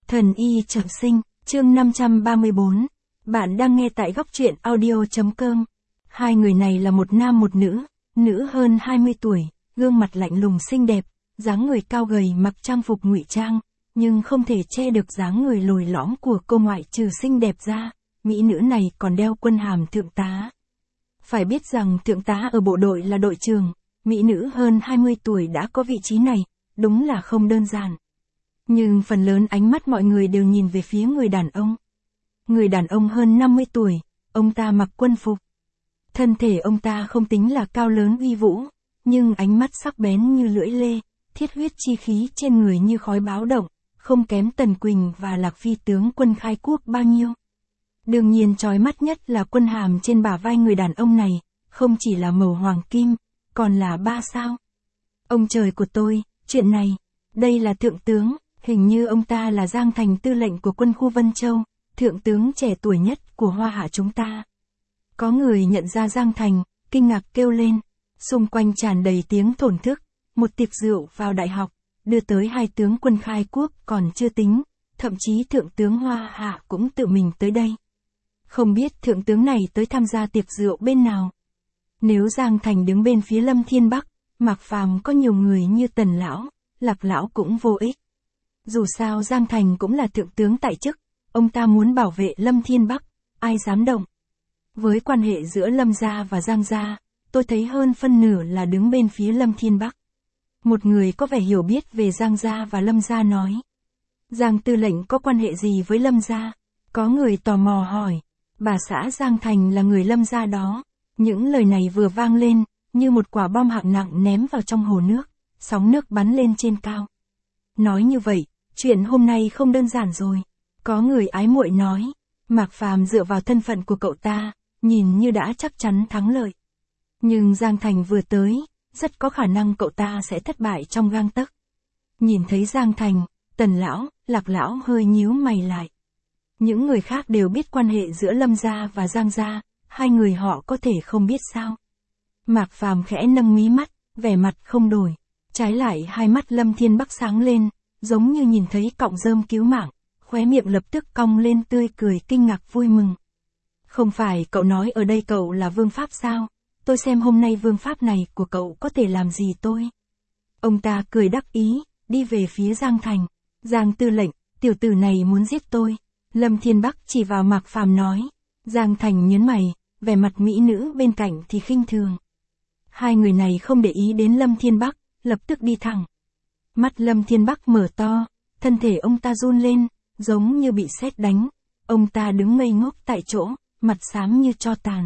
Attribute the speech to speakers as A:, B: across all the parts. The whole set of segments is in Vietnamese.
A: Thần y trọng sinh, chương 534. Bạn đang nghe tại góc truyện audio.com. Hai người này là một nam một nữ, nữ hơn 20 tuổi, gương mặt lạnh lùng xinh đẹp, dáng người cao gầy mặc trang phục ngụy trang, nhưng không thể che được dáng người lồi lõm của cô ngoại trừ xinh đẹp ra, mỹ nữ này còn đeo quân hàm thượng tá. Phải biết rằng thượng tá ở bộ đội là đội trưởng, mỹ nữ hơn 20 tuổi đã có vị trí này, đúng là không đơn giản. Nhưng phần lớn ánh mắt mọi người đều nhìn về phía người đàn ông. Người đàn ông hơn 50 tuổi, ông ta mặc quân phục. Thân thể ông ta không tính là cao lớn uy vũ, nhưng ánh mắt sắc bén như lưỡi lê, thiết huyết chi khí trên người như khói báo động, không kém Tần Quỳnh và Lạc Phi tướng quân khai quốc bao nhiêu. Đương nhiên chói mắt nhất là quân hàm trên bả vai người đàn ông này, không chỉ là màu hoàng kim, còn là 3 sao. Ông trời của tôi, chuyện này, đây là thượng tướng. Hình như ông ta là Giang Thành tư lệnh của quân khu Vân Châu, thượng tướng trẻ tuổi nhất của Hoa Hạ chúng ta. Có người nhận ra Giang Thành, kinh ngạc kêu lên, xung quanh tràn đầy tiếng thổn thức, một tiệc rượu vào đại học, đưa tới 2 tướng quân khai quốc còn chưa tính, thậm chí thượng tướng Hoa Hạ cũng tự mình tới đây. Không biết thượng tướng này tới tham gia tiệc rượu bên nào. Nếu Giang Thành đứng bên phía Lâm Thiên Bắc, Mạc Phàm có nhiều người như Tần Lão, Lạc Lão cũng vô ích. Dù sao Giang Thành cũng là thượng tướng tại chức, ông ta muốn bảo vệ Lâm Thiên Bắc, ai dám động. Với quan hệ giữa Lâm gia và Giang gia, tôi thấy hơn phân nửa là đứng bên phía Lâm Thiên Bắc. Một người có vẻ hiểu biết về Giang gia và Lâm gia nói. Giang tư lệnh có quan hệ gì với Lâm gia? Có người tò mò hỏi. Bà xã Giang Thành là người Lâm gia đó. Những lời này vừa vang lên, như một quả bom hạng nặng ném vào trong hồ nước, sóng nước bắn lên trên cao. Nói như vậy, chuyện hôm nay không đơn giản rồi. Có người ái muội nói, Mạc Phàm dựa vào thân phận của cậu ta, nhìn như đã chắc chắn thắng lợi. Nhưng Giang Thành vừa tới, rất có khả năng cậu ta sẽ thất bại trong gang tấc. Nhìn thấy Giang Thành, Tần Lão, Lạc Lão hơi nhíu mày lại. Những người khác đều biết quan hệ giữa Lâm gia và Giang gia, hai người họ có thể không biết sao. Mạc Phàm khẽ nâng mí mắt, vẻ mặt không đổi. Trái lại hai mắt Lâm Thiên Bắc sáng lên, giống như nhìn thấy cọng rơm cứu mạng, khóe miệng lập tức cong lên tươi cười kinh ngạc vui mừng. Không phải cậu nói ở đây cậu là vương pháp sao? Tôi xem hôm nay vương pháp này của cậu có thể làm gì tôi? Ông ta cười đắc ý, đi về phía Giang Thành. Giang tư lệnh, tiểu tử này muốn giết tôi. Lâm Thiên Bắc chỉ vào Mạc Phàm nói. Giang Thành nhớn mày, vẻ mặt mỹ nữ bên cạnh thì khinh thường. Hai người này không để ý đến Lâm Thiên Bắc, lập tức đi thẳng. Mắt Lâm Thiên Bắc mở to, thân thể ông ta run lên, giống như bị sét đánh. Ông ta đứng ngây ngốc tại chỗ, mặt xám như tro tàn.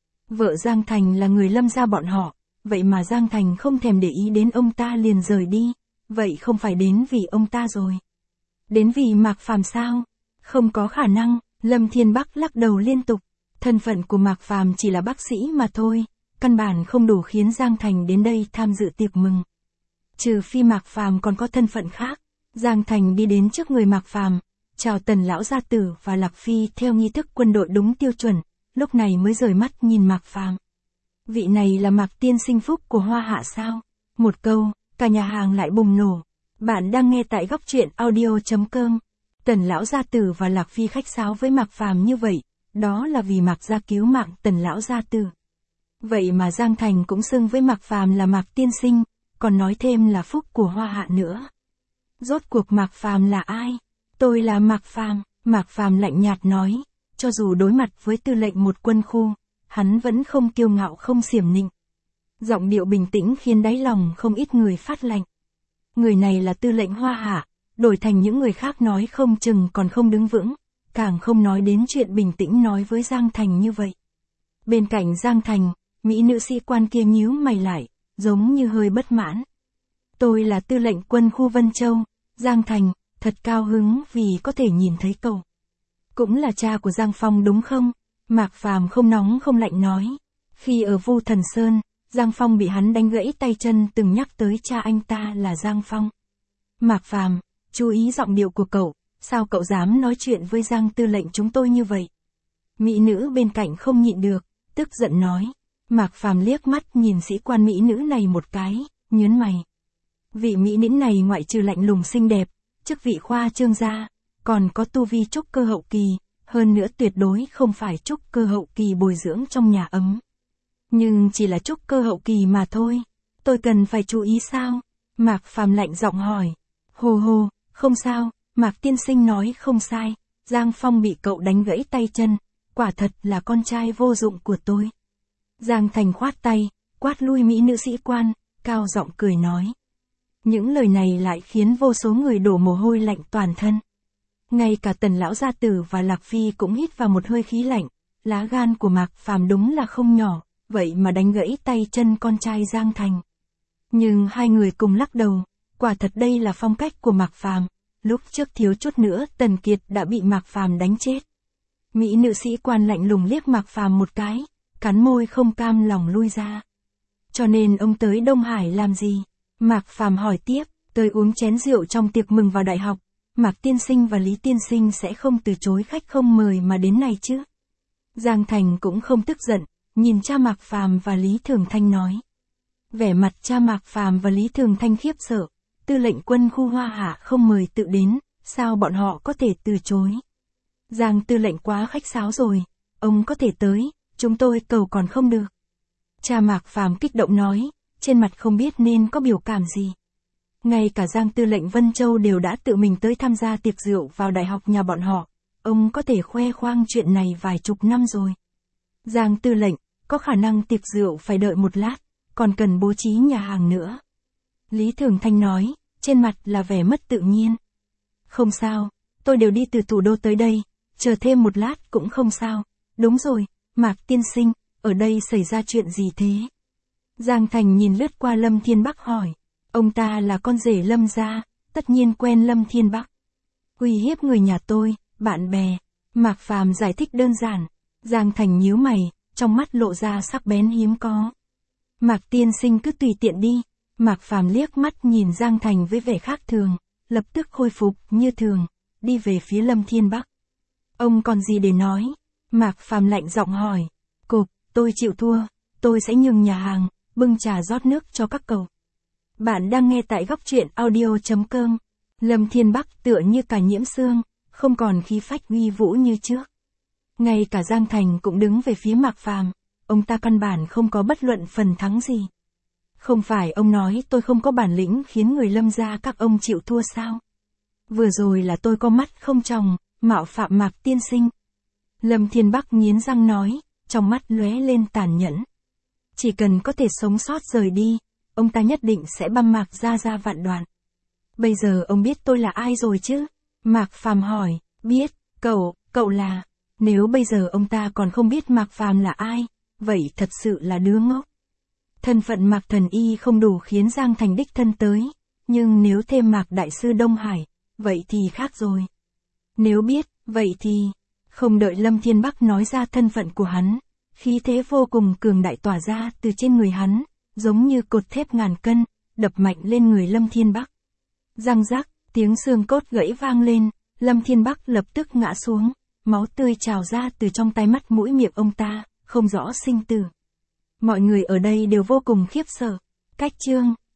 A: Vợ Giang Thành là người Lâm gia bọn họ, vậy mà Giang Thành không thèm để ý đến ông ta liền rời đi. Vậy không phải đến vì ông ta rồi. Đến vì Mạc Phàm sao? Không có khả năng, Lâm Thiên Bắc lắc đầu liên tục. Thân phận của Mạc Phàm chỉ là bác sĩ mà thôi, căn bản không đủ khiến Giang Thành đến đây tham dự tiệc mừng. Trừ phi Mạc Phàm còn có thân phận khác. Giang Thành đi đến trước người Mạc Phàm, chào Tần lão gia tử và Lạc Phi theo nghi thức quân đội đúng tiêu chuẩn, lúc này mới rời mắt nhìn Mạc Phàm. Vị này là Mạc tiên sinh phúc của Hoa Hạ sao? Một câu, cả nhà hàng lại bùng nổ. Bạn đang nghe tại góc truyện audio.com. Tần lão gia tử và Lạc Phi khách sáo với Mạc Phàm như vậy, đó là vì Mạc gia cứu mạng Tần lão gia tử. Vậy mà Giang Thành cũng xưng với Mạc Phàm là Mạc tiên sinh, còn nói thêm là phúc của Hoa Hạ nữa. Rốt cuộc Mạc Phàm là ai? Tôi là Mạc Phàm. Mạc Phàm lạnh nhạt nói, cho dù đối mặt với tư lệnh một quân khu, hắn vẫn không kiêu ngạo không xiểm nịnh. Giọng điệu bình tĩnh khiến đáy lòng không ít người phát lạnh. Người này là tư lệnh Hoa Hạ, đổi thành những người khác nói không chừng còn không đứng vững, càng không nói đến chuyện bình tĩnh nói với Giang Thành như vậy. Bên cạnh Giang Thành, mỹ nữ sĩ quan kia nhíu mày lại, giống như hơi bất mãn. Tôi là tư lệnh quân khu Vân Châu, Giang Thành, thật cao hứng vì có thể nhìn thấy cậu. Cũng là cha của Giang Phong đúng không? Mạc Phàm không nóng không lạnh nói. Khi ở Vu Thần Sơn, Giang Phong bị hắn đánh gãy tay chân từng nhắc tới cha anh ta là Giang Phong. Mạc Phàm, chú ý giọng điệu của cậu, sao cậu dám nói chuyện với Giang tư lệnh chúng tôi như vậy? Mỹ nữ bên cạnh không nhịn được, tức giận nói. Mạc Phàm liếc mắt nhìn sĩ quan mỹ nữ này một cái, nhớn mày. Vị mỹ nữ này ngoại trừ lạnh lùng xinh đẹp, chức vị khoa trương gia, còn có tu vi trúc cơ hậu kỳ, hơn nữa tuyệt đối không phải trúc cơ hậu kỳ bồi dưỡng trong nhà ấm. Nhưng chỉ là trúc cơ hậu kỳ mà thôi, tôi cần phải chú ý sao? Mạc Phàm lạnh giọng hỏi. Hồ hồ, không sao, Mạc tiên sinh nói không sai, Giang Phong bị cậu đánh gãy tay chân, quả thật là con trai vô dụng của tôi. Giang Thành khoát tay, quát lui mỹ nữ sĩ quan, cao giọng cười nói. Những lời này lại khiến vô số người đổ mồ hôi lạnh toàn thân. Ngay cả Tần lão gia tử và Lạc Phi cũng hít vào một hơi khí lạnh, lá gan của Mạc Phàm đúng là không nhỏ, vậy mà đánh gãy tay chân con trai Giang Thành. Nhưng hai người cùng lắc đầu, quả thật đây là phong cách của Mạc Phàm, lúc trước thiếu chút nữa Tần Kiệt đã bị Mạc Phàm đánh chết. Mỹ nữ sĩ quan lạnh lùng liếc Mạc Phàm một cái, cắn môi không cam lòng lui ra. Cho nên ông tới Đông Hải làm gì? Mạc Phàm hỏi tiếp, tới uống chén rượu trong tiệc mừng vào đại học, Mạc tiên sinh và Lý tiên sinh sẽ không từ chối khách không mời mà đến này chứ? Giang Thành cũng không tức giận, nhìn cha Mạc Phàm và Lý Thường Thanh nói. Vẻ mặt cha Mạc Phàm và Lý Thường Thanh khiếp sợ, tư lệnh quân khu Hoa Hạ không mời tự đến, sao bọn họ có thể từ chối? Giang tư lệnh quá khách sáo rồi, ông có thể tới, chúng tôi cầu còn không được. Cha Mạc Phàm kích động nói, trên mặt không biết nên có biểu cảm gì. Ngay cả Giang tư lệnh Vân Châu đều đã tự mình tới tham gia tiệc rượu vào đại học nhà bọn họ, ông có thể khoe khoang chuyện này vài chục năm rồi. Giang tư lệnh, có khả năng tiệc rượu phải đợi một lát, còn cần bố trí nhà hàng nữa. Lý Thường Thanh nói, trên mặt là vẻ mất tự nhiên. Không sao, tôi đều đi từ thủ đô tới đây, chờ thêm một lát cũng không sao. Đúng rồi, Mạc tiên sinh, ở đây xảy ra chuyện gì thế? Giang Thành nhìn lướt qua Lâm Thiên Bắc hỏi. Ông ta là con rể Lâm gia, tất nhiên quen Lâm Thiên Bắc. Uy hiếp người nhà tôi, bạn bè. Mạc Phàm giải thích đơn giản. Giang Thành nhíu mày, trong mắt lộ ra sắc bén hiếm có. Mạc tiên sinh cứ tùy tiện đi. Mạc Phàm liếc mắt nhìn Giang Thành với vẻ khác thường, lập tức khôi phục như thường, đi về phía Lâm Thiên Bắc. Ông còn gì để nói? Mạc Phàm lạnh giọng hỏi. Cục, tôi chịu thua, tôi sẽ nhường nhà hàng, bưng trà rót nước cho các cậu. Bạn đang nghe tại góc truyện audio.com. Lâm Thiên Bắc tựa như cả nhiễm xương, không còn khí phách uy vũ như trước. Ngay cả Giang Thành cũng đứng về phía Mạc Phàm, ông ta căn bản không có bất luận phần thắng gì. Không phải ông nói tôi không có bản lĩnh khiến người Lâm gia các ông chịu thua sao? Vừa rồi là tôi có mắt không tròng, mạo phạm Mạc tiên sinh. Lâm Thiên Bắc nghiến răng nói, trong mắt lóe lên tàn nhẫn. Chỉ cần có thể sống sót rời đi, ông ta nhất định sẽ băm Mạc ra vạn đoạn. Bây giờ ông biết tôi là ai rồi chứ? Mạc Phàm hỏi, biết, cậu là... Nếu bây giờ ông ta còn không biết Mạc Phàm là ai, vậy thật sự là đứa ngốc. Thân phận Mạc Thần Y không đủ khiến Giang Thành đích thân tới, nhưng nếu thêm Mạc Đại sư Đông Hải, vậy thì khác rồi. Nếu biết, vậy thì... Không đợi Lâm Thiên Bắc nói ra thân phận của hắn, khí thế vô cùng cường đại tỏa ra từ trên người hắn, giống như cột thép ngàn cân, đập mạnh lên người Lâm Thiên Bắc. Răng rắc, tiếng xương cốt gãy vang lên, Lâm Thiên Bắc lập tức ngã xuống, máu tươi trào ra từ trong tai mắt mũi miệng ông ta, không rõ sinh tử. Mọi người ở đây đều vô cùng khiếp sợ. Cách chương